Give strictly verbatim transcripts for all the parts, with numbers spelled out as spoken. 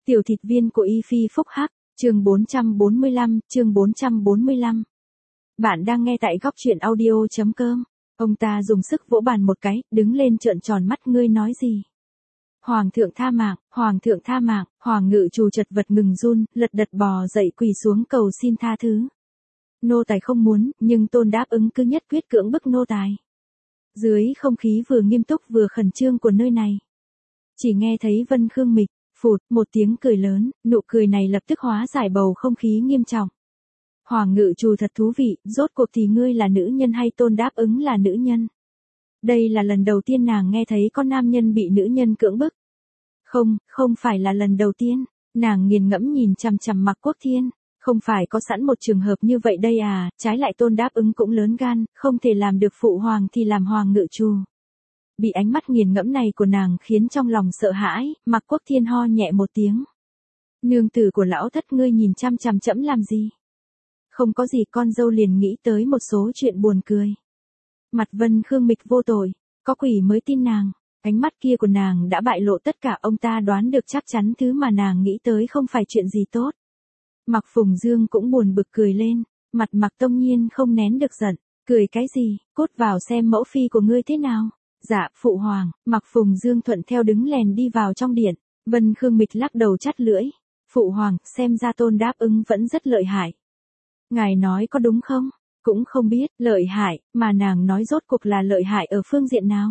Tiểu thịt viên của Y Phi Phúc Hắc, chương bốn trăm bốn mươi lăm, chương bốn trăm bốn mươi lăm. Bạn đang nghe tại góc truyện audio chấm com. Ông ta dùng sức vỗ bàn một cái, đứng lên trợn tròn mắt, ngươi nói gì? Hoàng thượng tha mạng, hoàng thượng tha mạng, hoàng ngự trù chật vật ngừng run, lật đật bò dậy quỳ xuống cầu xin tha thứ. Nô tài không muốn, nhưng Tôn đáp ứng cứ nhất quyết cưỡng bức nô tài. Dưới không khí vừa nghiêm túc vừa khẩn trương của nơi này, chỉ nghe thấy Vân Khương Mịch phụt một tiếng cười lớn, nụ cười này lập tức hóa giải bầu không khí nghiêm trọng. Hoàng ngự trù thật thú vị, rốt cuộc thì ngươi là nữ nhân hay Tôn đáp ứng là nữ nhân? Đây là lần đầu tiên nàng nghe thấy có nam nhân bị nữ nhân cưỡng bức. Không, không phải là lần đầu tiên. Nàng nghiền ngẫm nhìn chằm chằm Mạc Quốc Thiên. Không phải có sẵn một trường hợp như vậy đây à, trái lại Tôn đáp ứng cũng lớn gan, không thể làm được phụ hoàng thì làm hoàng ngự trù. Bị ánh mắt nghiền ngẫm này của nàng khiến trong lòng sợ hãi, Mạc Quốc Thiên ho nhẹ một tiếng. Nương tử của lão thất, ngươi nhìn chăm chằm chẫm làm gì? Không có gì, con dâu liền nghĩ tới một số chuyện buồn cười. Mặt Vân Khương Mịch vô tội, có quỷ mới tin nàng. Ánh mắt kia của nàng đã bại lộ tất cả, ông ta đoán được chắc chắn thứ mà nàng nghĩ tới không phải chuyện gì tốt. Mạc Phùng Dương cũng buồn bực cười lên, mặt Mạc Tông Nhiên không nén được giận, cười cái gì, cốt vào xem mẫu phi của ngươi thế nào. Dạ, phụ hoàng. Mạc Phùng Dương thuận theo đứng lèn đi vào trong điện. Vân Khương Mịch lắc đầu chắt lưỡi. Phụ hoàng, xem ra Tôn đáp ứng vẫn rất lợi hại. Ngài nói có đúng không? Cũng không biết, lợi hại, mà nàng nói rốt cuộc là lợi hại ở phương diện nào?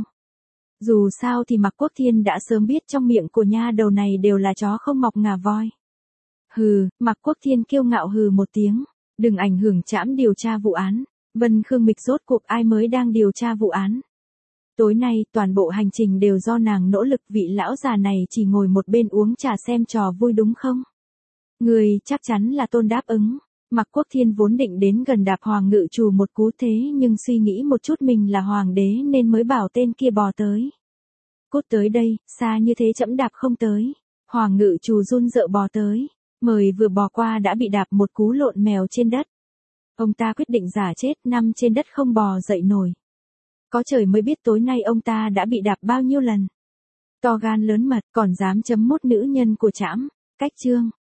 Dù sao thì Mạc Quốc Thiên đã sớm biết trong miệng của nha đầu này đều là chó không mọc ngà voi. Hừ, Mạc Quốc Thiên kiêu ngạo hừ một tiếng. Đừng ảnh hưởng trẫm điều tra vụ án. Vân Khương Mịch, rốt cuộc ai mới đang điều tra vụ án? Tối nay, toàn bộ hành trình đều do nàng nỗ lực, vị lão già này chỉ ngồi một bên uống trà xem trò vui đúng không? Người chắc chắn là Tôn đáp ứng. Mạc Quốc Thiên vốn định đến gần đạp hoàng ngự trù một cú thế, nhưng suy nghĩ một chút mình là hoàng đế nên mới bảo tên kia bò tới. Cút tới đây, xa như thế trẫm đạp không tới. Hoàng ngự trù run rợ bò tới, mời vừa bò qua đã bị đạp một cú lộn mèo trên đất. Ông ta quyết định giả chết, nằm trên đất không bò dậy nổi. Có trời mới biết tối nay ông ta đã bị đạp bao nhiêu lần. To gan lớn mật, còn dám chấm mốt nữ nhân của trẫm. Cách chương.